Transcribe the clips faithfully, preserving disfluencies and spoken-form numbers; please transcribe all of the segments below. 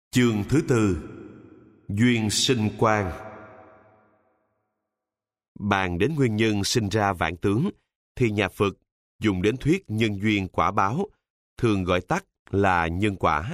Chương thứ tư. Duyên sinh quan. Bàn đến nguyên nhân sinh ra vạn tướng, thì nhà Phật dùng đến thuyết nhân duyên quả báo, thường gọi tắt là nhân quả.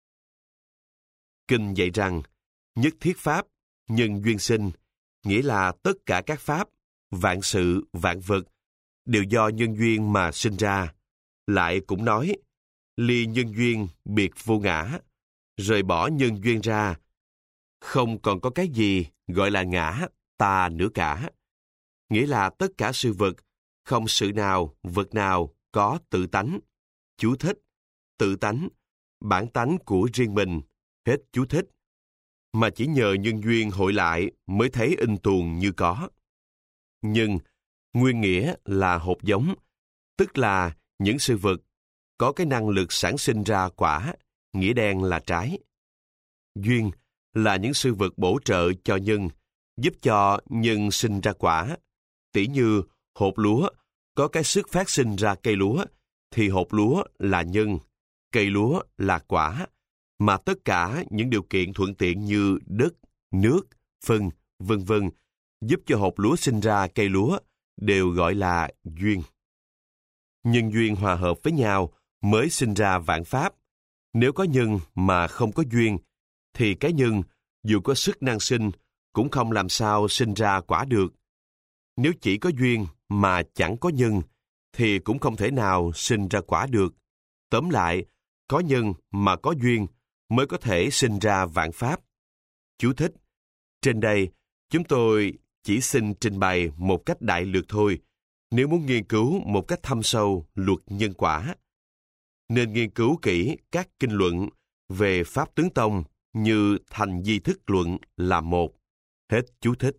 Kinh dạy rằng, nhất thiết pháp, nhân duyên sinh, nghĩa là tất cả các pháp, vạn sự, vạn vật, đều do nhân duyên mà sinh ra. Lại cũng nói, ly nhân duyên biệt vô ngã, rời bỏ nhân duyên ra, không còn có cái gì gọi là ngã, tà nữa cả. Nghĩa là tất cả sự vật, không sự nào, vật nào có tự tánh. Chú thích, tự tánh, bản tánh của riêng mình, hết chú thích. Mà chỉ nhờ nhân duyên hội lại mới thấy in tuồng như có. Nhưng, nguyên nghĩa là hột giống, tức là những sự vật có cái năng lực sản sinh ra quả, nghĩa đen là trái. Duyên là những sự vật bổ trợ cho nhân, giúp cho nhân sinh ra quả. Tỉ như hột lúa có cái sức phát sinh ra cây lúa, thì hột lúa là nhân, cây lúa là quả, mà tất cả những điều kiện thuận tiện như đất, nước, phân, vân vân giúp cho hột lúa sinh ra cây lúa đều gọi là duyên. Nhân duyên hòa hợp với nhau mới sinh ra vạn pháp. Nếu có nhân mà không có duyên, thì cái nhân dù có sức năng sinh cũng không làm sao sinh ra quả được. Nếu chỉ có duyên mà chẳng có nhân, thì cũng không thể nào sinh ra quả được. Tóm lại, có nhân mà có duyên mới có thể sinh ra vạn pháp. Chú thích, trên đây chúng tôi chỉ xin trình bày một cách đại lược thôi. Nếu muốn nghiên cứu một cách thâm sâu luật nhân quả, nên nghiên cứu kỹ các kinh luận về Pháp Tướng Tông như Thành Di Thức Luận là một. Hết chú thích.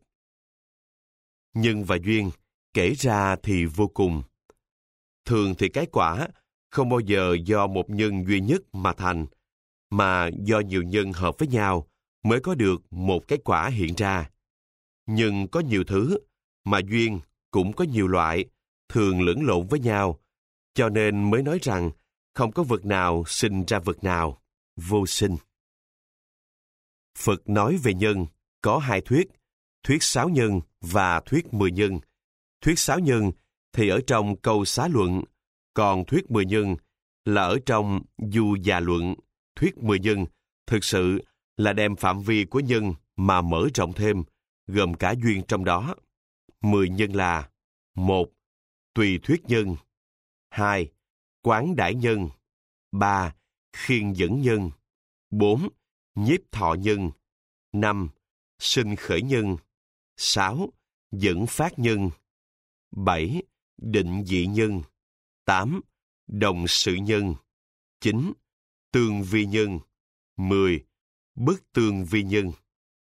Nhân và duyên kể ra thì vô cùng. Thường thì cái quả không bao giờ do một nhân duy nhất mà thành, mà do nhiều nhân hợp với nhau mới có được một cái quả hiện ra. Nhưng có nhiều thứ, mà duyên cũng có nhiều loại, thường lẫn lộn với nhau, cho nên mới nói rằng không có vật nào sinh ra vật nào, vô sinh. Phật nói về nhân có hai thuyết, thuyết sáu nhân và thuyết mười nhân. Thuyết sáu nhân thì ở trong câu xá luận, còn thuyết mười nhân là ở trong du già luận. Thuyết mười nhân thực sự là đem phạm vi của nhân mà mở rộng thêm, gồm cả duyên trong đó. Mười nhân là: một. Tùy thuyết nhân. Hai. Quán đãi nhân. Ba. Khiên dẫn nhân. Bốn. Nhiếp thọ nhân. Năm. Sinh khởi nhân. Sáu. Dẫn phát nhân. Bảy. Định dị nhân. Tám. Đồng sự nhân. Chín. Tương vi nhân. Mười. Bất tương vi nhân.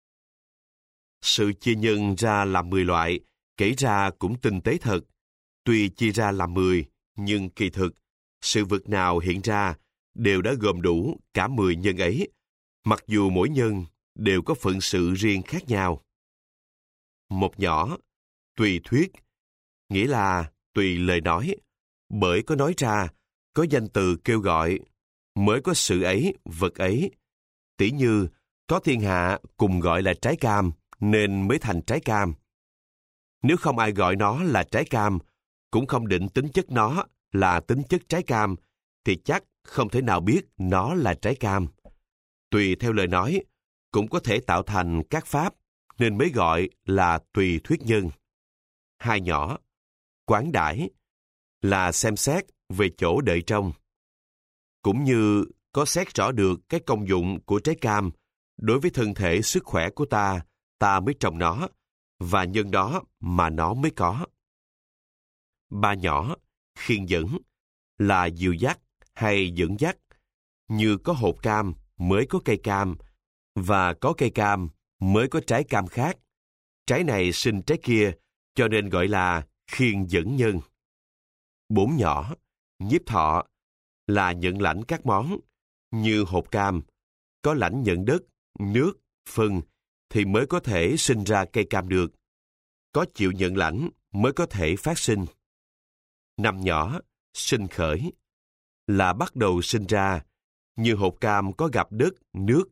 Sự chia nhân ra làm mười loại, kể ra cũng tinh tế thật. Tuy chia ra làm mười, nhưng kỳ thực, sự vật nào hiện ra đều đã gồm đủ cả mười nhân ấy, mặc dù mỗi nhân đều có phận sự riêng khác nhau. Một nhỏ, tùy thuyết, nghĩa là tùy lời nói, bởi có nói ra, có danh từ kêu gọi, mới có sự ấy, vật ấy. Tỉ như, có thiên hạ cùng gọi là trái cam, nên mới thành trái cam. Nếu không ai gọi nó là trái cam, cũng không định tính chất nó là tính chất trái cam, thì chắc không thể nào biết nó là trái cam. Tùy theo lời nói, cũng có thể tạo thành các pháp, nên mới gọi là tùy thuyết nhân. Hai nhỏ, quán đãi, là xem xét về chỗ đợi trong. Cũng như có xét rõ được cái công dụng của trái cam đối với thân thể sức khỏe của ta, ta mới trồng nó, và nhân đó mà nó mới có. Ba nhỏ, khiên dẫn, là dìu dắt hay dẫn dắt, như có hột cam mới có cây cam, và có cây cam mới có trái cam khác. Trái này sinh trái kia, cho nên gọi là khiên dẫn nhân. Bốn nhỏ, nhiếp thọ, là nhận lãnh các món, như hột cam, có lãnh nhận đất, nước, phân, thì mới có thể sinh ra cây cam được. Có chịu nhận lãnh mới có thể phát sinh. Năm nhỏ, sinh khởi, là bắt đầu sinh ra, như hột cam có gặp đất, nước,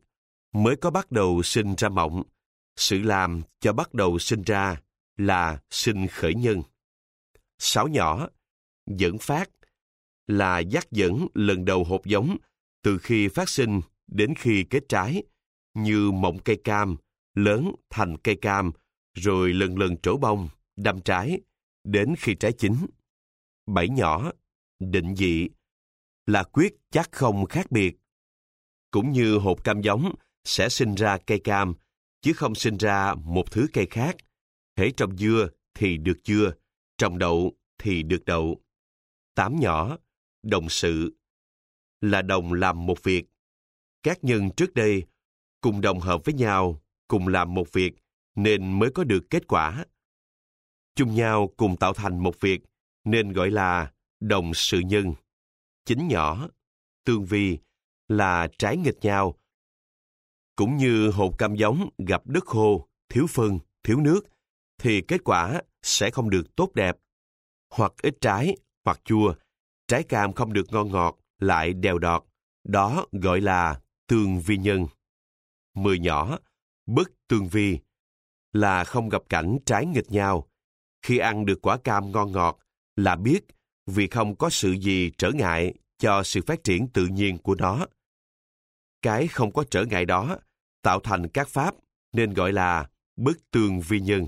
mới có bắt đầu sinh ra mộng. Sự làm cho bắt đầu sinh ra là sinh khởi nhân. Sáo nhỏ, dẫn phát, là dắt dẫn lần đầu hột giống từ khi phát sinh đến khi kết trái, như mộng cây cam, lớn thành cây cam, rồi lần lần trổ bông, đâm trái, đến khi trái chín. Bảy nhỏ, định dị, là quyết chắc không khác biệt. Cũng như hột cam giống sẽ sinh ra cây cam, chứ không sinh ra một thứ cây khác. Hễ trồng dưa thì được dưa, trồng đậu thì được đậu. Tám nhỏ, đồng sự, là đồng làm một việc. Các nhân trước đây cùng đồng hợp với nhau, cùng làm một việc, nên mới có được kết quả. Chung nhau cùng tạo thành một việc, nên gọi là đồng sự nhân. Chín nhỏ, tương vi, là trái nghịch nhau. Cũng như hột cam giống gặp đất khô, thiếu phân, thiếu nước, thì kết quả sẽ không được tốt đẹp. Hoặc ít trái, hoặc chua, trái cam không được ngon ngọt, lại đèo đọt. Đó gọi là tương vi nhân. Mười nhỏ, bất tương vi, là không gặp cảnh trái nghịch nhau. Khi ăn được quả cam ngon ngọt là biết vì không có sự gì trở ngại cho sự phát triển tự nhiên của nó. Cái không có trở ngại đó tạo thành các pháp nên gọi là bất tương vi nhân.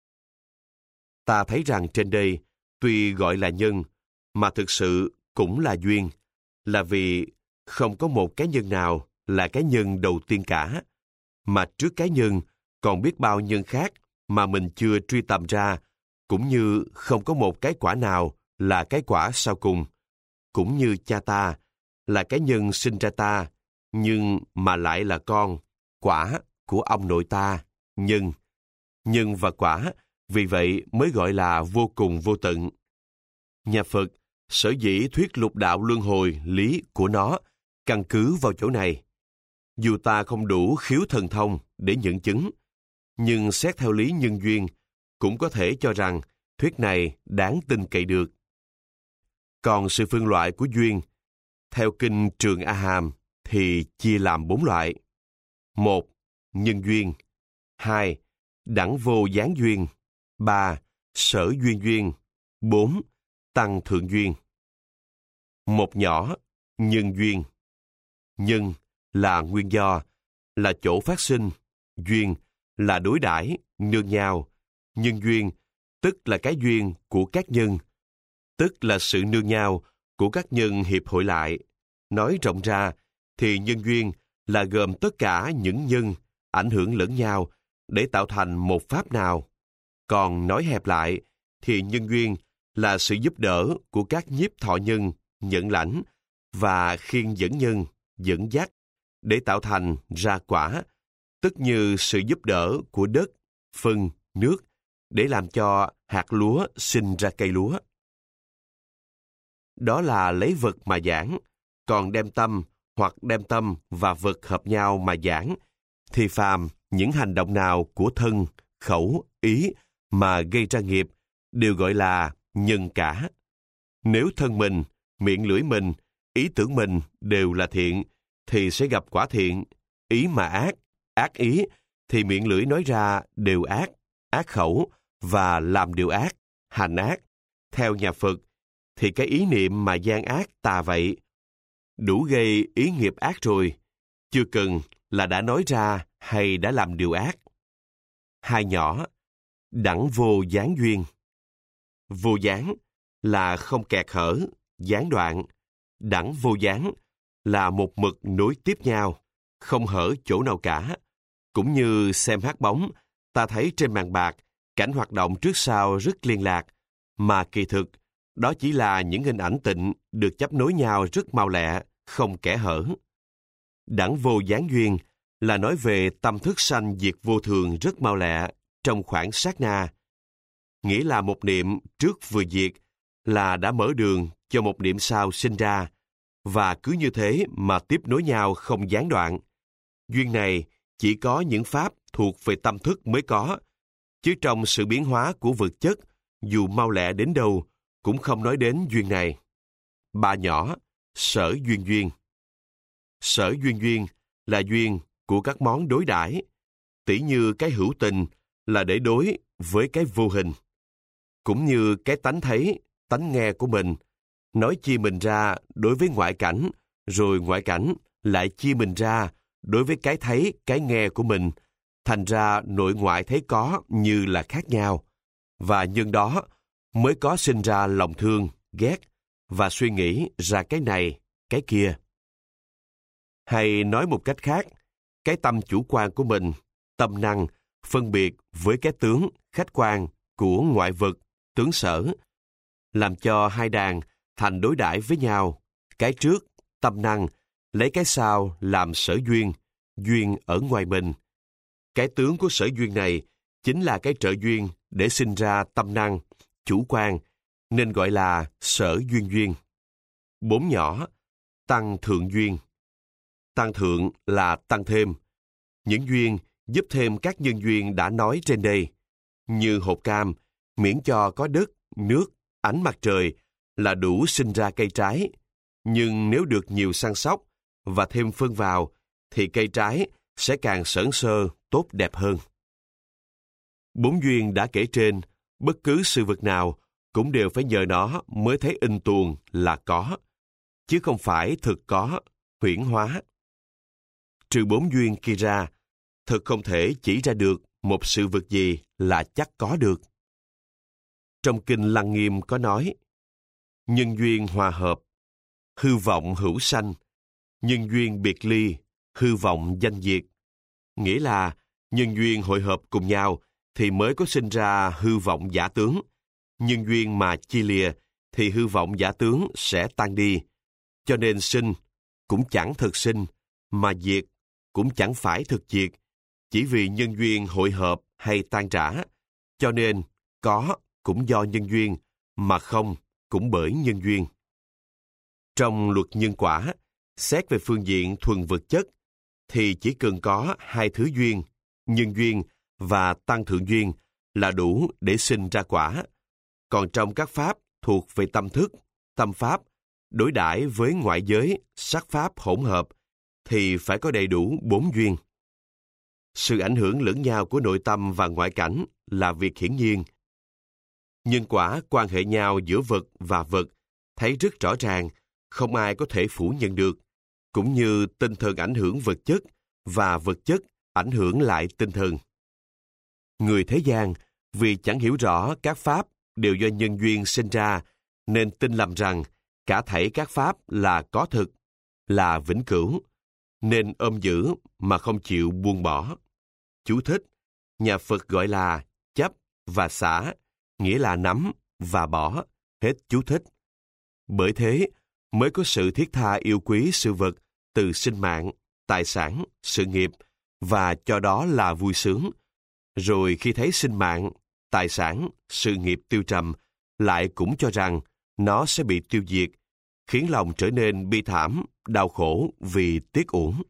Ta thấy rằng trên đây, tuy gọi là nhân, mà thực sự cũng là duyên, là vì không có một cái nhân nào là cái nhân đầu tiên cả, mà trước cái nhân còn biết bao nhân khác mà mình chưa truy tầm ra, cũng như không có một cái quả nào là cái quả sau cùng. Cũng như cha ta là cái nhân sinh ra ta, nhưng mà lại là con, quả của ông nội ta, nhân. Nhân và quả, vì vậy mới gọi là vô cùng vô tận. Nhà Phật sở dĩ thuyết lục đạo luân hồi lý của nó căn cứ vào chỗ này. Dù ta không đủ khiếu thần thông để nhận chứng, nhưng xét theo lý nhân duyên, cũng có thể cho rằng thuyết này đáng tin cậy được. Còn sự phân loại của duyên, theo kinh Trường A Hàm, thì chia làm bốn loại. Một, nhân duyên. Hai, đẳng vô gián duyên. Ba, sở duyên duyên. Bốn, tăng thượng duyên. Một nhỏ, nhân duyên. Nhân là nguyên do, là chỗ phát sinh. Duyên là đối đãi, nương nhau. Nhân duyên, tức là cái duyên của các nhân, tức là sự nương nhau của các nhân hiệp hội lại. Nói rộng ra, thì nhân duyên là gồm tất cả những nhân ảnh hưởng lẫn nhau để tạo thành một pháp nào. Còn nói hẹp lại, thì nhân duyên là sự giúp đỡ của các nhiếp thọ nhân, nhận lãnh và khiên dẫn nhân, dẫn dắt để tạo thành ra quả, tức như sự giúp đỡ của đất, phân, nước để làm cho hạt lúa sinh ra cây lúa. Đó là lấy vật mà giảng, còn đem tâm hoặc đem tâm và vật hợp nhau mà giảng, thì phàm những hành động nào của thân, khẩu, ý mà gây ra nghiệp đều gọi là nhân cả. Nếu thân mình, miệng lưỡi mình, ý tưởng mình đều là thiện, thì sẽ gặp quả thiện. Ý mà ác, ác ý, thì miệng lưỡi nói ra đều ác, ác khẩu và làm điều ác, hành ác. Theo nhà Phật, thì cái ý niệm mà gian ác tà vậy, đủ gây ý nghiệp ác rồi, chưa cần là đã nói ra hay đã làm điều ác. Hai nhỏ, đẳng vô gián duyên. Vô gián là không kẹt hở, gián đoạn. Đẳng vô gián là một mực nối tiếp nhau, không hở chỗ nào cả. Cũng như xem hát bóng, ta thấy trên màn bạc, cảnh hoạt động trước sau rất liên lạc, mà kỳ thực, đó chỉ là những hình ảnh tịnh được chấp nối nhau rất mau lẹ, không kẽ hở. Đẳng vô gián duyên là nói về tâm thức sanh diệt vô thường rất mau lẹ trong khoảng sát na. Nghĩa là một niệm trước vừa diệt là đã mở đường cho một niệm sau sinh ra, và cứ như thế mà tiếp nối nhau không gián đoạn. Duyên này chỉ có những pháp thuộc về tâm thức mới có, chứ trong sự biến hóa của vật chất, dù mau lẹ đến đâu, cũng không nói đến duyên này. Ba nhỏ, sở duyên duyên. Sở duyên duyên là duyên của các món đối đãi, tỉ như cái hữu tình là để đối với cái vô hình, cũng như cái tánh thấy, tánh nghe của mình, nói chia mình ra đối với ngoại cảnh, rồi ngoại cảnh lại chia mình ra đối với cái thấy, cái nghe của mình, thành ra nội ngoại thấy có như là khác nhau, và nhân đó mới có sinh ra lòng thương, ghét, và suy nghĩ ra cái này, cái kia. Hay nói một cách khác, cái tâm chủ quan của mình, tâm năng, phân biệt với cái tướng, khách quan của ngoại vật, tướng sở, làm cho hai đàn thành đối đãi với nhau. Cái trước, tâm năng, lấy cái sau làm sở duyên, duyên ở ngoài mình. Cái tướng của sở duyên này chính là cái trợ duyên để sinh ra tâm năng, chủ quan, nên gọi là sở duyên duyên. Bốn nhỏ, tăng thượng duyên. Tăng thượng là tăng thêm. Những duyên giúp thêm các nhân duyên đã nói trên đây, như hột cam, miễn cho có đất, nước, ánh mặt trời là đủ sinh ra cây trái. Nhưng nếu được nhiều săn sóc và thêm phân vào, thì cây trái sẽ càng sởn sơ, tốt đẹp hơn. Bốn duyên đã kể trên, bất cứ sự vật nào cũng đều phải nhờ nó mới thấy in tuồng là có, chứ không phải thực có, huyễn hóa. Trừ bốn duyên kia ra, thật không thể chỉ ra được một sự vật gì là chắc có được. Trong Kinh Lăng Nghiêm có nói, nhân duyên hòa hợp, hư vọng hữu sanh, nhân duyên biệt ly, hư vọng danh diệt. Nghĩa là nhân duyên hội hợp cùng nhau thì mới có sinh ra hư vọng giả tướng. Nhân duyên mà chia lìa thì hư vọng giả tướng sẽ tan đi. Cho nên sinh cũng chẳng thực sinh, mà diệt cũng chẳng phải thực diệt. Chỉ vì nhân duyên hội hợp hay tan rã, cho nên có cũng do nhân duyên, mà không cũng bởi nhân duyên. Trong luật nhân quả, xét về phương diện thuần vật chất, thì chỉ cần có hai thứ duyên, nhân duyên và tăng thượng duyên là đủ để sinh ra quả. Còn trong các pháp thuộc về tâm thức, tâm pháp, đối đãi với ngoại giới, sắc pháp hỗn hợp, thì phải có đầy đủ bốn duyên. Sự ảnh hưởng lẫn nhau của nội tâm và ngoại cảnh là việc hiển nhiên. Nhân quả quan hệ nhau giữa vật và vật thấy rất rõ ràng, không ai có thể phủ nhận được, cũng như tinh thần ảnh hưởng vật chất và vật chất ảnh hưởng lại tinh thần. Người thế gian vì chẳng hiểu rõ các pháp đều do nhân duyên sinh ra, nên tin lầm rằng cả thảy các pháp là có thực, là vĩnh cửu, nên ôm giữ mà không chịu buông bỏ. Chú thích, nhà Phật gọi là chấp và xả, nghĩa là nắm và bỏ, hết chú thích. Bởi thế mới có sự thiết tha yêu quý sự vật từ sinh mạng, tài sản, sự nghiệp, và cho đó là vui sướng. Rồi khi thấy sinh mạng, tài sản, sự nghiệp tiêu trầm, lại cũng cho rằng nó sẽ bị tiêu diệt, khiến lòng trở nên bi thảm, đau khổ vì tiếc uổng.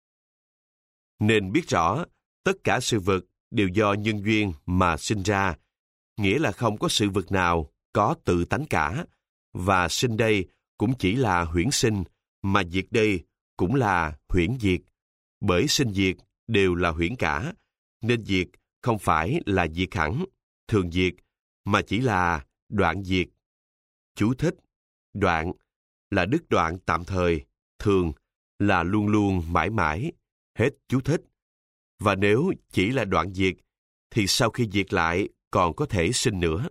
Nên biết rõ, tất cả sự vật đều do nhân duyên mà sinh ra, nghĩa là không có sự vật nào có tự tánh cả, và sinh đây cũng chỉ là huyễn sinh, mà diệt đây cũng là huyễn diệt. Bởi sinh diệt đều là huyễn cả, nên diệt không phải là diệt hẳn, thường diệt, mà chỉ là đoạn diệt. Chú thích, đoạn là đứt đoạn tạm thời, thường là luôn luôn mãi mãi, hết chú thích. Và nếu chỉ là đoạn diệt, thì sau khi diệt lại còn có thể sinh nữa.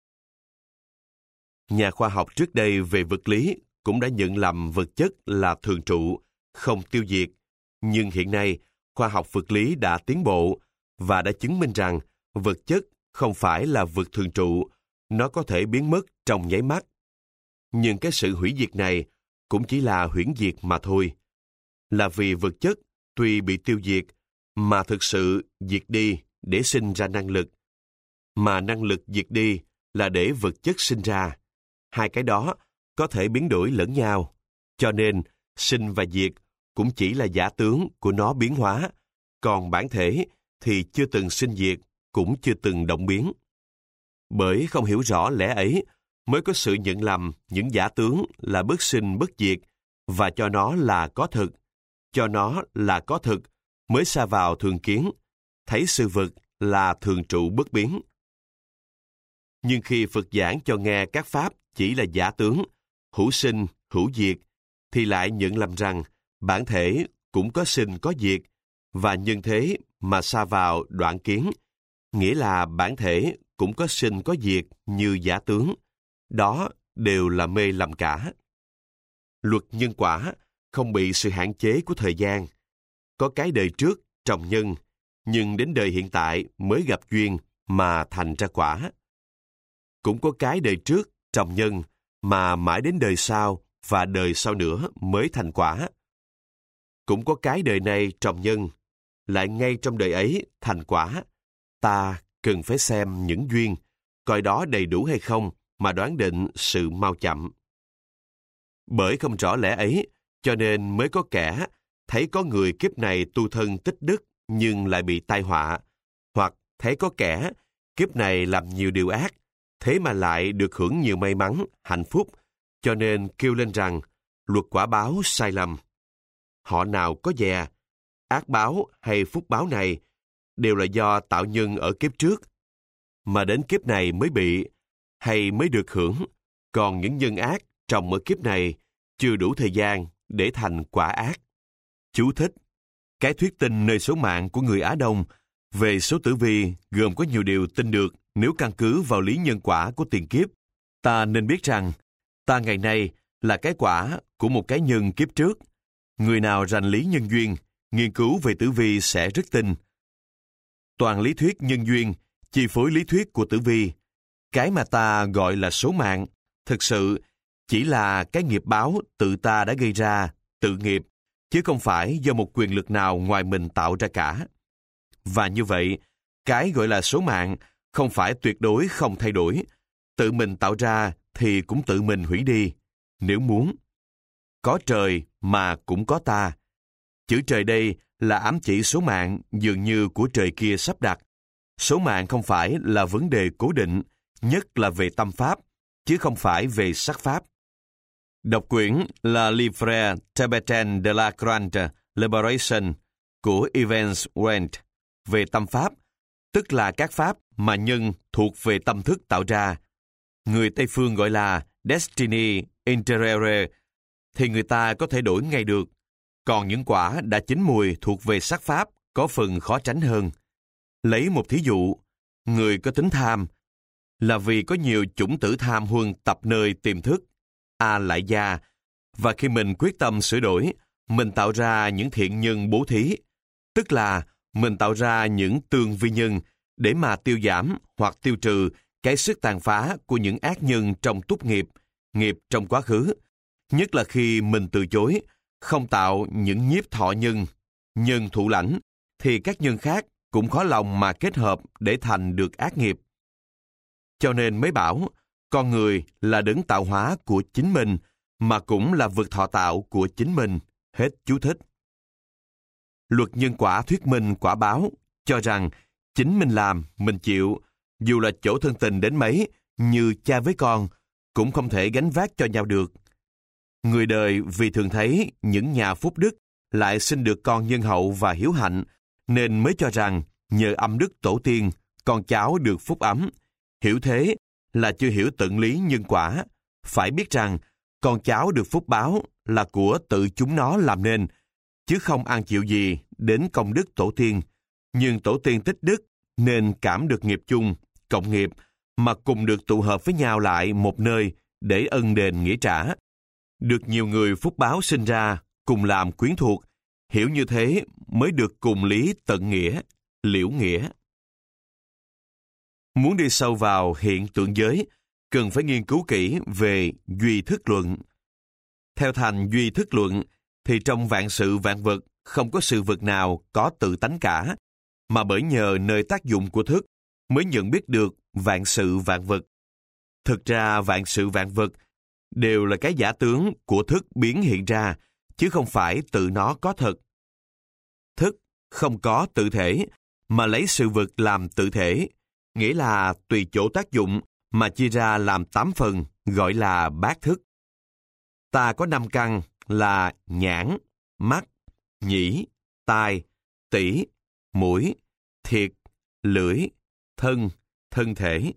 Nhà khoa học trước đây về vật lý cũng đã nhận lầm vật chất là thường trụ, không tiêu diệt. Nhưng hiện nay, khoa học vật lý đã tiến bộ và đã chứng minh rằng vật chất không phải là vật thường trụ, nó có thể biến mất trong nháy mắt. Nhưng cái sự hủy diệt này cũng chỉ là huyễn diệt mà thôi. Là vì vật chất tuy bị tiêu diệt, mà thực sự diệt đi để sinh ra năng lực. Mà năng lực diệt đi là để vật chất sinh ra. Hai cái đó có thể biến đổi lẫn nhau. Cho nên, sinh và diệt cũng chỉ là giả tướng của nó biến hóa, còn bản thể thì chưa từng sinh diệt, cũng chưa từng động biến. Bởi không hiểu rõ lẽ ấy, mới có sự nhận lầm những giả tướng là bất sinh bất diệt, và cho nó là có thực. Cho nó là có thực, mới sa vào thường kiến, thấy sự vật là thường trụ bất biến. Nhưng khi Phật giảng cho nghe các pháp chỉ là giả tướng, hữu sinh, hữu diệt, thì lại nhận lầm rằng bản thể cũng có sinh có diệt, và nhân thế mà sa vào đoạn kiến, nghĩa là bản thể cũng có sinh có diệt như giả tướng. Đó đều là mê lầm cả. Luật nhân quả không bị sự hạn chế của thời gian. Có cái đời trước trồng nhân, nhưng đến đời hiện tại mới gặp duyên mà thành ra quả. Cũng có cái đời trước trồng nhân, mà mãi đến đời sau và đời sau nữa mới thành quả. Cũng có cái đời này trồng nhân, lại ngay trong đời ấy thành quả. Ta cần phải xem những duyên, coi đó đầy đủ hay không mà đoán định sự mau chậm. Bởi không rõ lẽ ấy, cho nên mới có kẻ thấy có người kiếp này tu thân tích đức nhưng lại bị tai họa, hoặc thấy có kẻ kiếp này làm nhiều điều ác, thế mà lại được hưởng nhiều may mắn, hạnh phúc, cho nên kêu lên rằng luật quả báo sai lầm. Họ nào có dè, ác báo hay phúc báo này đều là do tạo nhân ở kiếp trước, mà đến kiếp này mới bị, hay mới được hưởng, còn những nhân ác trồng ở kiếp này chưa đủ thời gian để thành quả ác. Chú thích: cái thuyết tin nơi số mạng của người Á Đông về số tử vi gồm có nhiều điều tin được nếu căn cứ vào lý nhân quả của tiền kiếp. Ta nên biết rằng, ta ngày nay là cái quả của một cái nhân kiếp trước. Người nào rành lý nhân duyên, nghiên cứu về tử vi sẽ rất tin. Toàn lý thuyết nhân duyên chi phối lý thuyết của tử vi. Cái mà ta gọi là số mạng, thực sự chỉ là cái nghiệp báo tự ta đã gây ra, tự nghiệp, chứ không phải do một quyền lực nào ngoài mình tạo ra cả. Và như vậy, cái gọi là số mạng không phải tuyệt đối không thay đổi. Tự mình tạo ra thì cũng tự mình hủy đi, nếu muốn. Có trời mà cũng có ta. Chữ trời đây là ám chỉ số mạng dường như của trời kia sắp đặt. Số mạng không phải là vấn đề cố định, nhất là về tâm pháp, chứ không phải về sắc pháp. Đọc quyển La Livre Tibetan de la Grande Liberation của Evans Wendt về tâm pháp, tức là các pháp mà nhân thuộc về tâm thức tạo ra. Người Tây Phương gọi là Destiny Interiore, thì người ta có thể đổi ngay được. Còn những quả đã chín mùi thuộc về sắc pháp có phần khó tránh hơn. Lấy một thí dụ, người có tính tham, là vì có nhiều chủng tử tham huân tập nơi tiềm thức, A lại gia, và khi mình quyết tâm sửa đổi, mình tạo ra những thiện nhân bố thí, tức là mình tạo ra những tương vi nhân để mà tiêu giảm hoặc tiêu trừ cái sức tàn phá của những ác nhân trong túc nghiệp, nghiệp trong quá khứ, nhất là khi mình từ chối, không tạo những nhiếp thọ nhân, nhân thụ lãnh, thì các nhân khác cũng khó lòng mà kết hợp để thành được ác nghiệp. Cho nên mới bảo, con người là đấng tạo hóa của chính mình, mà cũng là vực thọ tạo của chính mình. Hết chú thích. Luật nhân quả thuyết minh quả báo, cho rằng chính mình làm, mình chịu, dù là chỗ thân tình đến mấy, như cha với con, cũng không thể gánh vác cho nhau được. Người đời vì thường thấy những nhà phúc đức lại sinh được con nhân hậu và hiếu hạnh, nên mới cho rằng nhờ âm đức tổ tiên, con cháu được phúc ấm. Hiểu thế là chưa hiểu tận lý nhân quả. Phải biết rằng con cháu được phúc báo là của tự chúng nó làm nên, chứ không ăn chịu gì đến công đức tổ tiên. Nhưng tổ tiên tích đức nên cảm được nghiệp chung, cộng nghiệp, mà cùng được tụ hợp với nhau lại một nơi để ân đền nghĩa trả. Được nhiều người phúc báo sinh ra, cùng làm quyến thuộc, hiểu như thế mới được cùng lý tận nghĩa, liễu nghĩa. Muốn đi sâu vào hiện tượng giới, cần phải nghiên cứu kỹ về duy thức luận. Theo thành duy thức luận, thì trong vạn sự vạn vật không có sự vật nào có tự tánh cả, mà bởi nhờ nơi tác dụng của thức mới nhận biết được vạn sự vạn vật. Thực ra vạn sự vạn vật đều là cái giả tướng của thức biến hiện ra, chứ không phải tự nó có thật. Thức không có tự thể, mà lấy sự vật làm tự thể, nghĩa là tùy chỗ tác dụng mà chia ra làm tám phần, gọi là bát thức. Ta có năm căn là nhãn, mắt, nhĩ, tai, tỉ, mũi, thiệt, lưỡi, thân, thân thể.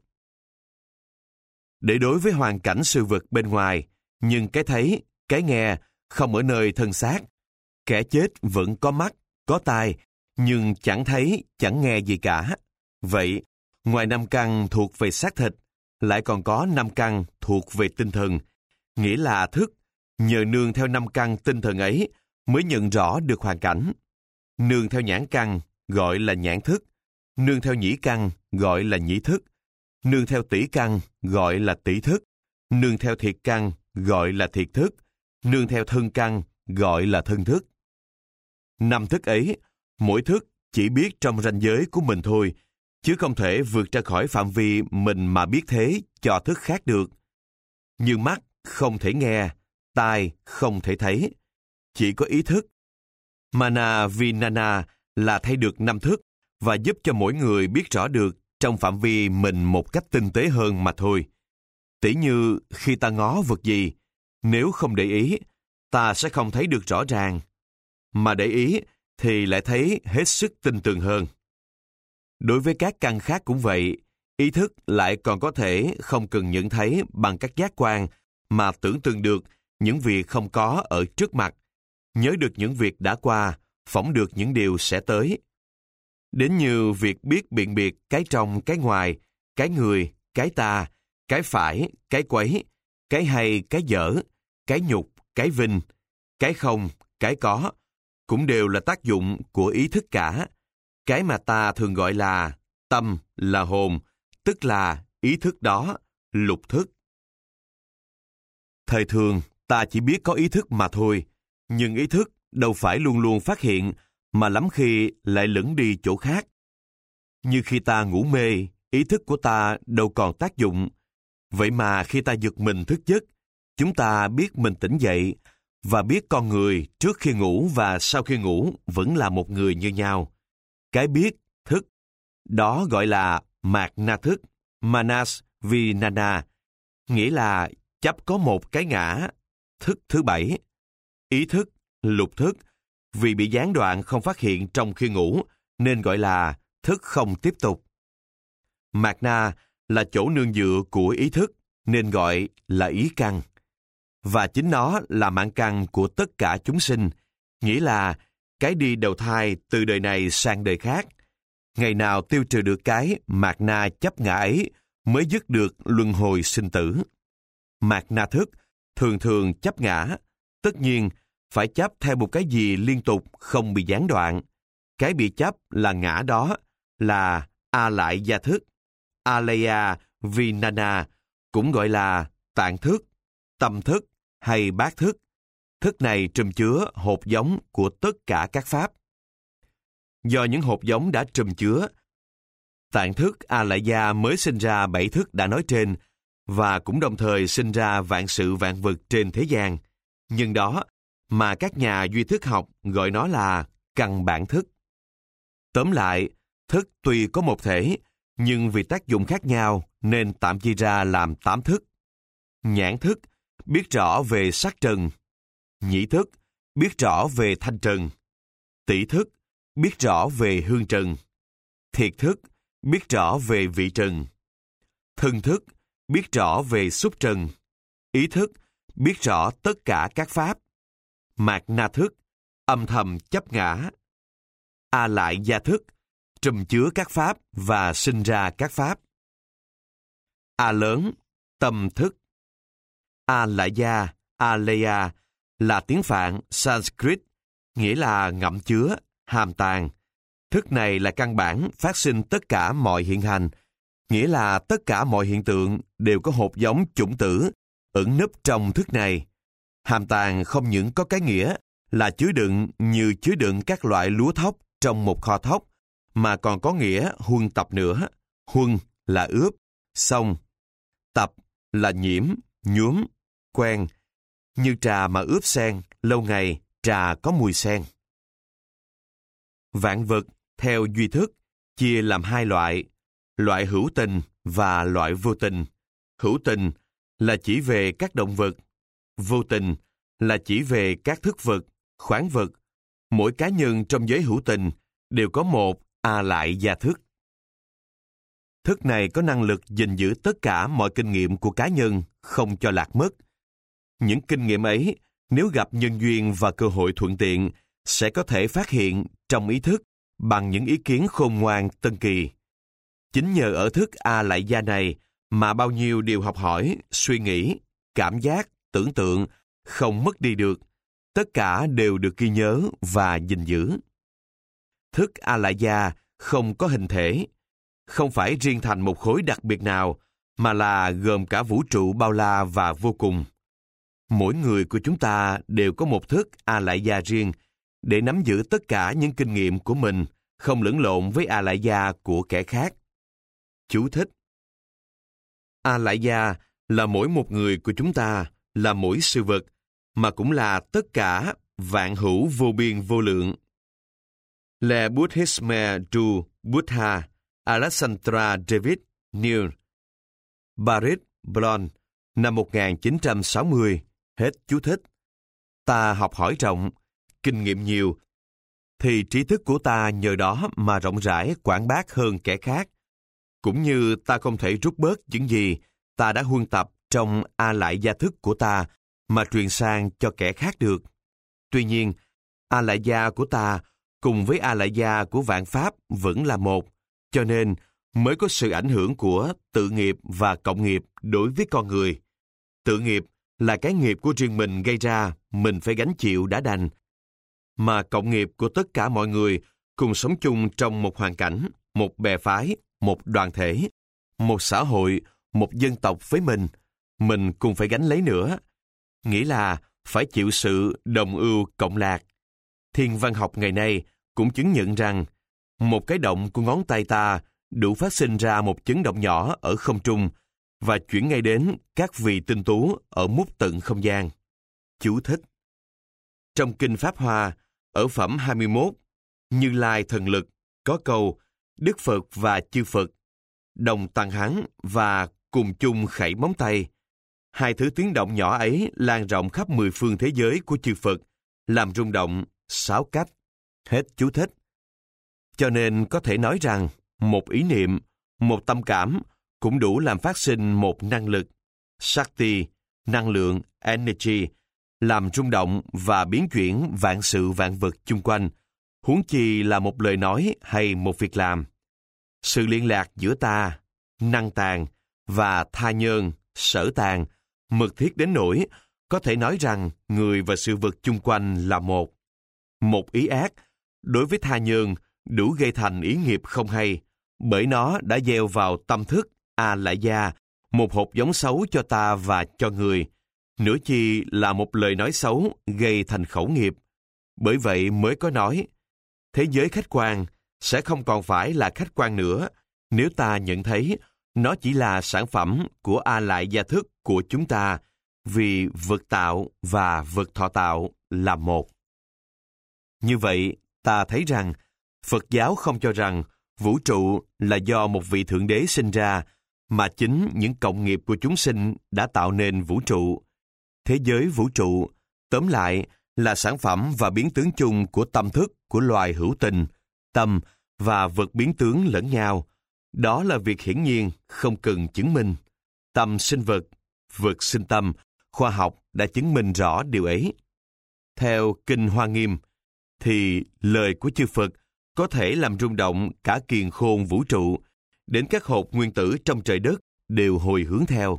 Để đối với hoàn cảnh sự vật bên ngoài, nhưng cái thấy, cái nghe không ở nơi thân xác. Kẻ chết vẫn có mắt, có tai, nhưng chẳng thấy, chẳng nghe gì cả. Vậy, ngoài năm căn thuộc về xác thịt, lại còn có năm căn thuộc về tinh thần, nghĩa là thức, nhờ nương theo năm căn tinh thần ấy mới nhận rõ được hoàn cảnh. Nương theo nhãn căn gọi là nhãn thức, nương theo nhĩ căn gọi là nhĩ thức, nương theo tỷ căn gọi là tỷ thức, nương theo thiệt căn gọi là thiệt thức, nương theo thân căn gọi là thân thức. Năm thức ấy, mỗi thức chỉ biết trong ranh giới của mình thôi, chứ không thể vượt ra khỏi phạm vi mình mà biết thế cho thức khác được. Như mắt không thể nghe, tai không thể thấy, chỉ có ý thức. Mana Vinana là thay được năm thức và giúp cho mỗi người biết rõ được trong phạm vi mình một cách tinh tế hơn mà thôi. Tỉ như khi ta ngó vật gì, nếu không để ý, ta sẽ không thấy được rõ ràng, mà để ý thì lại thấy hết sức tinh tường hơn. Đối với các căn khác cũng vậy, ý thức lại còn có thể không cần nhận thấy bằng các giác quan mà tưởng tượng được những việc không có ở trước mặt, nhớ được những việc đã qua, phỏng được những điều sẽ tới. Đến như việc biết biện biệt cái trong, cái ngoài, cái người, cái ta, cái phải, cái quấy, cái hay, cái dở, cái nhục, cái vinh, cái không, cái có, cũng đều là tác dụng của ý thức cả. Cái mà ta thường gọi là tâm, là hồn, tức là ý thức đó, lục thức. Thời thường, ta chỉ biết có ý thức mà thôi, nhưng ý thức đâu phải luôn luôn phát hiện, mà lắm khi lại lẫn đi chỗ khác. Như khi ta ngủ mê, ý thức của ta đâu còn tác dụng. Vậy mà khi ta giật mình thức giấc, chúng ta biết mình tỉnh dậy, và biết con người trước khi ngủ và sau khi ngủ vẫn là một người như nhau. Cái biết, thức, đó gọi là mạt na thức, manas vinana, nghĩa là chấp có một cái ngã, thức thứ bảy. Ý thức, lục thức, vì bị gián đoạn không phát hiện trong khi ngủ, nên gọi là thức không tiếp tục. Mạt na là chỗ nương dựa của ý thức, nên gọi là ý căn. Và chính nó là mạng căn của tất cả chúng sinh, nghĩa là cái đi đầu thai từ đời này sang đời khác. Ngày nào tiêu trừ được cái mạt na chấp ngã ấy mới dứt được luân hồi sinh tử. Mạt na thức thường thường chấp ngã, tất nhiên phải chấp theo một cái gì liên tục không bị gián đoạn. Cái bị chấp là ngã đó, là a lại gia thức, alaya vinana, cũng gọi là tạng thức, tâm thức hay bát thức. Thức này trùm chứa hột giống của tất cả các pháp. Do những hột giống đã trùm chứa, tạng thức alaya mới sinh ra bảy thức đã nói trên, và cũng đồng thời sinh ra vạn sự vạn vật trên thế gian. Nhưng đó mà các nhà duy thức học gọi nó là căn bản thức. Tóm lại, thức tuy có một thể, nhưng vì tác dụng khác nhau nên tạm chia ra làm tám thức. Nhãn thức biết rõ về sắc trần, nhĩ thức biết rõ về thanh trần, tỷ thức biết rõ về hương trần, thiệt thức biết rõ về vị trần, thân thức biết rõ về xúc trần, ý thức biết rõ tất cả các pháp, mạt na thức âm thầm chấp ngã, a lại gia thức trùm chứa các pháp và sinh ra các pháp. A lớn, tâm thức. A lại gia, aleya là tiếng Phạn Sanskrit, nghĩa là ngậm chứa, hàm tàng. Thức này là căn bản phát sinh tất cả mọi hiện hành, nghĩa là tất cả mọi hiện tượng đều có hột giống chủng tử ẩn núp trong thức này. Hàm tàng không những có cái nghĩa là chứa đựng như chứa đựng các loại lúa thóc trong một kho thóc, mà còn có nghĩa huân tập nữa. Huân là ướp, xông. Tập là nhiễm, nhuốm, quen. Như trà mà ướp sen, lâu ngày trà có mùi sen. Vạn vật theo duy thức chia làm hai loại, loại hữu tình và loại vô tình. Hữu tình là chỉ về các động vật, vô tình là chỉ về các thức vật, khoáng vật. Mỗi cá nhân trong giới hữu tình đều có một a lại gia thức. Thức này có năng lực gìn giữ tất cả mọi kinh nghiệm của cá nhân, không cho lạc mất. Những kinh nghiệm ấy, nếu gặp nhân duyên và cơ hội thuận tiện, sẽ có thể phát hiện trong ý thức bằng những ý kiến khôn ngoan tân kỳ. Chính nhờ ở thức a lại gia này mà bao nhiêu điều học hỏi, suy nghĩ, cảm giác, tưởng tượng không mất đi được. Tất cả đều được ghi nhớ và gìn giữ. Thức a lại gia không có hình thể, không phải riêng thành một khối đặc biệt nào, mà là gồm cả vũ trụ bao la và vô cùng. Mỗi người của chúng ta đều có một thức a lại gia riêng để nắm giữ tất cả những kinh nghiệm của mình, không lẫn lộn với a lại gia của kẻ khác. Chú thích: A lại gia là mỗi một người của chúng ta, là mỗi sự vật, mà cũng là tất cả vạn hữu vô biên vô lượng. Le Bouddhisme du Buddha, Alexandra David Neal, Paris, Boulogne, năm một nghìn chín trăm sáu mươi, hết chú thích. Ta học hỏi rộng, kinh nghiệm nhiều, thì trí thức của ta nhờ đó mà rộng rãi quảng bác hơn kẻ khác. Cũng như ta không thể rút bớt những gì ta đã huân tập trong a lại gia thức của ta mà truyền sang cho kẻ khác được. Tuy nhiên, a lại gia của ta cùng với a lại gia của vạn pháp vẫn là một, cho nên mới có sự ảnh hưởng của tự nghiệp và cộng nghiệp đối với con người. Tự nghiệp là cái nghiệp của riêng mình gây ra, mình phải gánh chịu đã đành. Mà cộng nghiệp của tất cả mọi người cùng sống chung trong một hoàn cảnh, một bè phái, một đoàn thể, một xã hội, một dân tộc với mình, mình cùng phải gánh lấy nữa. Nghĩa là phải chịu sự đồng ưu cộng lạc. Thiên văn học ngày nay cũng chứng nhận rằng một cái động của ngón tay ta đủ phát sinh ra một chấn động nhỏ ở không trung và chuyển ngay đến các vì tinh tú ở mút tận không gian. Chú thích: Trong Kinh Pháp Hoa, ở phẩm hai mươi mốt, Như Lai Thần Lực, có câu Đức Phật và chư Phật, đồng tăng hắn và cùng chung khẩy móng tay. Hai thứ tiếng động nhỏ ấy lan rộng khắp mười phương thế giới của chư Phật, làm rung động sáu cách. Hết chú thích. Cho nên có thể nói rằng một ý niệm, một tâm cảm cũng đủ làm phát sinh một năng lực, Shakti, năng lượng, energy, làm rung động và biến chuyển vạn sự vạn vật chung quanh, huống chi là một lời nói hay một việc làm. Sự liên lạc giữa ta, năng tàng, và tha nhân, sở tàng, mật thiết đến nỗi có thể nói rằng người và sự vật chung quanh là một. Một ý ác, đối với tha nhân, đủ gây thành ý nghiệp không hay, bởi nó đã gieo vào tâm thức a lại gia một hột giống xấu cho ta và cho người, nửa chi là một lời nói xấu gây thành khẩu nghiệp. Bởi vậy mới có nói, thế giới khách quan sẽ không còn phải là khách quan nữa nếu ta nhận thấy nó chỉ là sản phẩm của a lại gia thức của chúng ta, vì vật tạo và vật thọ tạo là một. Như vậy, ta thấy rằng Phật giáo không cho rằng vũ trụ là do một vị Thượng Đế sinh ra, mà chính những cộng nghiệp của chúng sinh đã tạo nên vũ trụ. Thế giới vũ trụ, tóm lại, là sản phẩm và biến tướng chung của tâm thức của loài hữu tình, tâm và vật biến tướng lẫn nhau. Đó là việc hiển nhiên, không cần chứng minh. Tâm sinh vật, vật sinh tâm, khoa học đã chứng minh rõ điều ấy. Theo Kinh Hoa Nghiêm, thì lời của chư Phật có thể làm rung động cả kiền khôn vũ trụ, đến các hột nguyên tử trong trời đất đều hồi hướng theo.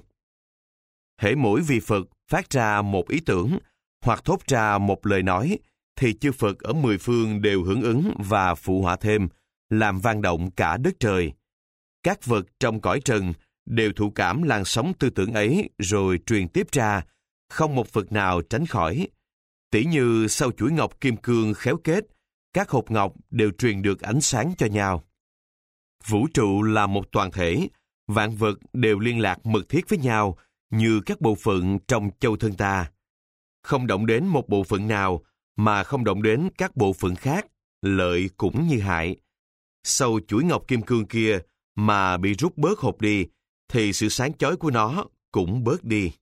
Hễ mỗi vị Phật phát ra một ý tưởng hoặc thốt ra một lời nói, thì chư Phật ở mười phương đều hưởng ứng và phụ họa thêm, làm vang động cả đất trời. Các vật trong cõi trần đều thụ cảm làn sóng tư tưởng ấy rồi truyền tiếp ra, không một vật nào tránh khỏi. Tỉ như sau chuỗi ngọc kim cương khéo kết, các hột ngọc đều truyền được ánh sáng cho nhau. Vũ trụ là một toàn thể, vạn vật đều liên lạc mật thiết với nhau như các bộ phận trong châu thân ta. Không động đến một bộ phận nào mà không động đến các bộ phận khác, lợi cũng như hại. Sau chuỗi ngọc kim cương kia mà bị rút bớt hột đi, thì sự sáng chói của nó cũng bớt đi.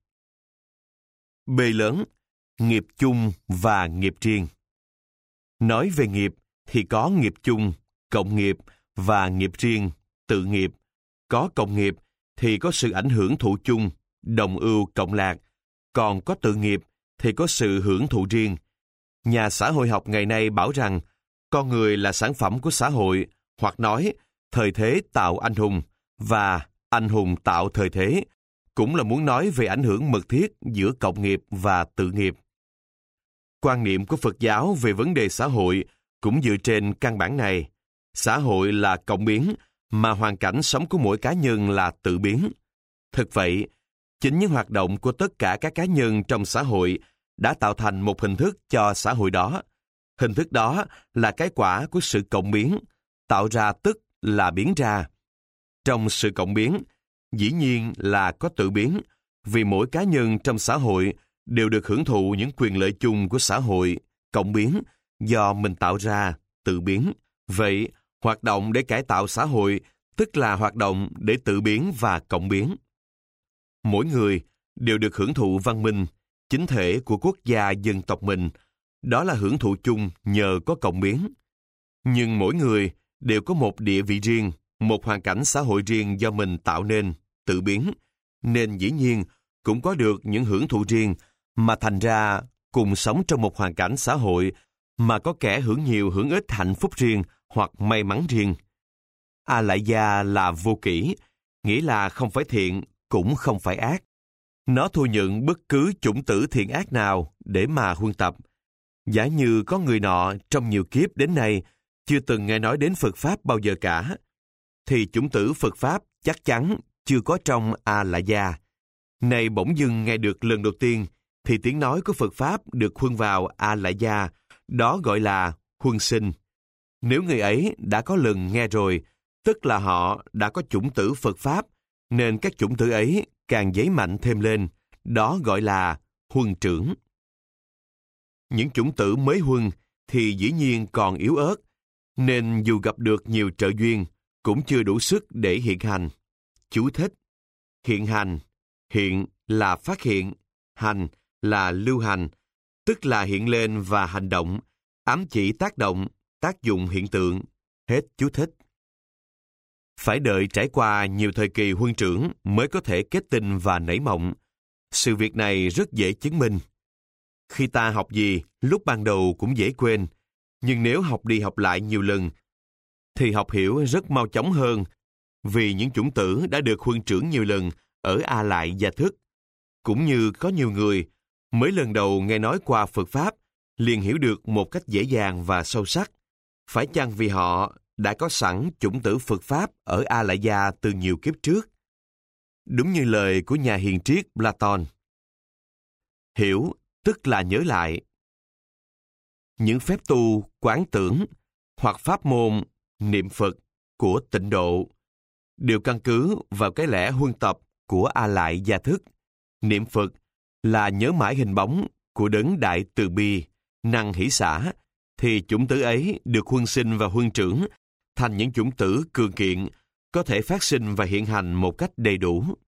B lớn, nghiệp chung và nghiệp riêng. Nói về nghiệp thì có nghiệp chung, cộng nghiệp và nghiệp riêng, tự nghiệp. Có cộng nghiệp thì có sự ảnh hưởng thụ chung, đồng ưu cộng lạc. Còn có tự nghiệp thì có sự hưởng thụ riêng. Nhà xã hội học ngày nay bảo rằng con người là sản phẩm của xã hội, hoặc nói thời thế tạo anh hùng và anh hùng tạo thời thế, cũng là muốn nói về ảnh hưởng mật thiết giữa cộng nghiệp và tự nghiệp. Quan niệm của Phật giáo về vấn đề xã hội cũng dựa trên căn bản này. Xã hội là cộng biến, mà hoàn cảnh sống của mỗi cá nhân là tự biến. Thực vậy, chính những hoạt động của tất cả các cá nhân trong xã hội đã tạo thành một hình thức cho xã hội đó. Hình thức đó là cái quả của sự cộng biến, tạo ra tức là biến ra. Trong sự cộng biến, dĩ nhiên là có tự biến, vì mỗi cá nhân trong xã hội đều được hưởng thụ những quyền lợi chung của xã hội, cộng biến, do mình tạo ra, tự biến. Vậy, hoạt động để cải tạo xã hội, tức là hoạt động để tự biến và cộng biến. Mỗi người đều được hưởng thụ văn minh, chính thể của quốc gia dân tộc mình, đó là hưởng thụ chung nhờ có cộng biến. Nhưng mỗi người đều có một địa vị riêng, một hoàn cảnh xã hội riêng do mình tạo nên, tự biến, nên dĩ nhiên cũng có được những hưởng thụ riêng, mà thành ra cùng sống trong một hoàn cảnh xã hội mà có kẻ hưởng nhiều hưởng ít hạnh phúc riêng hoặc may mắn riêng. A lại gia là vô kỷ, nghĩa là không phải thiện cũng không phải ác. Nó thu nhận bất cứ chủng tử thiện ác nào để mà huân tập. Giả như có người nọ trong nhiều kiếp đến nay chưa từng nghe nói đến Phật Pháp bao giờ cả, thì chủng tử Phật Pháp chắc chắn chưa có trong A lại gia. Này bỗng dưng nghe được lần đầu tiên, thì tiếng nói của Phật Pháp được huân vào A lại gia, đó gọi là huân sinh. Nếu người ấy đã có lần nghe rồi, tức là họ đã có chủng tử Phật Pháp, nên các chủng tử ấy càng dấy mạnh thêm lên, đó gọi là huân trưởng. Những chủng tử mới huân thì dĩ nhiên còn yếu ớt, nên dù gặp được nhiều trợ duyên, cũng chưa đủ sức để hiện hành. Chú thích: hiện hành, hiện là phát hiện, hành là lưu hành, tức là hiện lên và hành động, ám chỉ tác động, tác dụng hiện tượng. Hết chú thích. Phải đợi trải qua nhiều thời kỳ huân trưởng mới có thể kết tinh và nảy mộng. Sự việc này rất dễ chứng minh. Khi ta học gì, lúc ban đầu cũng dễ quên, nhưng nếu học đi học lại nhiều lần, thì học hiểu rất mau chóng hơn, vì những chủng tử đã được huân trưởng nhiều lần ở A lại gia thức. Cũng như có nhiều người mới lần đầu nghe nói qua Phật Pháp, liền hiểu được một cách dễ dàng và sâu sắc. Phải chăng vì họ đã có sẵn chủng tử Phật Pháp ở A lại gia từ nhiều kiếp trước? Đúng như lời của nhà hiền triết Platon. Hiểu tức là nhớ lại. Những phép tu quán tưởng hoặc pháp môn niệm Phật của tịnh độ đều căn cứ vào cái lẽ huân tập của A lại gia thức. Niệm Phật là nhớ mãi hình bóng của đấng đại từ bi, năng hỷ xả, thì chủng tử ấy được huân sinh và huân trưởng thành những chủng tử cường kiện, có thể phát sinh và hiện hành một cách đầy đủ.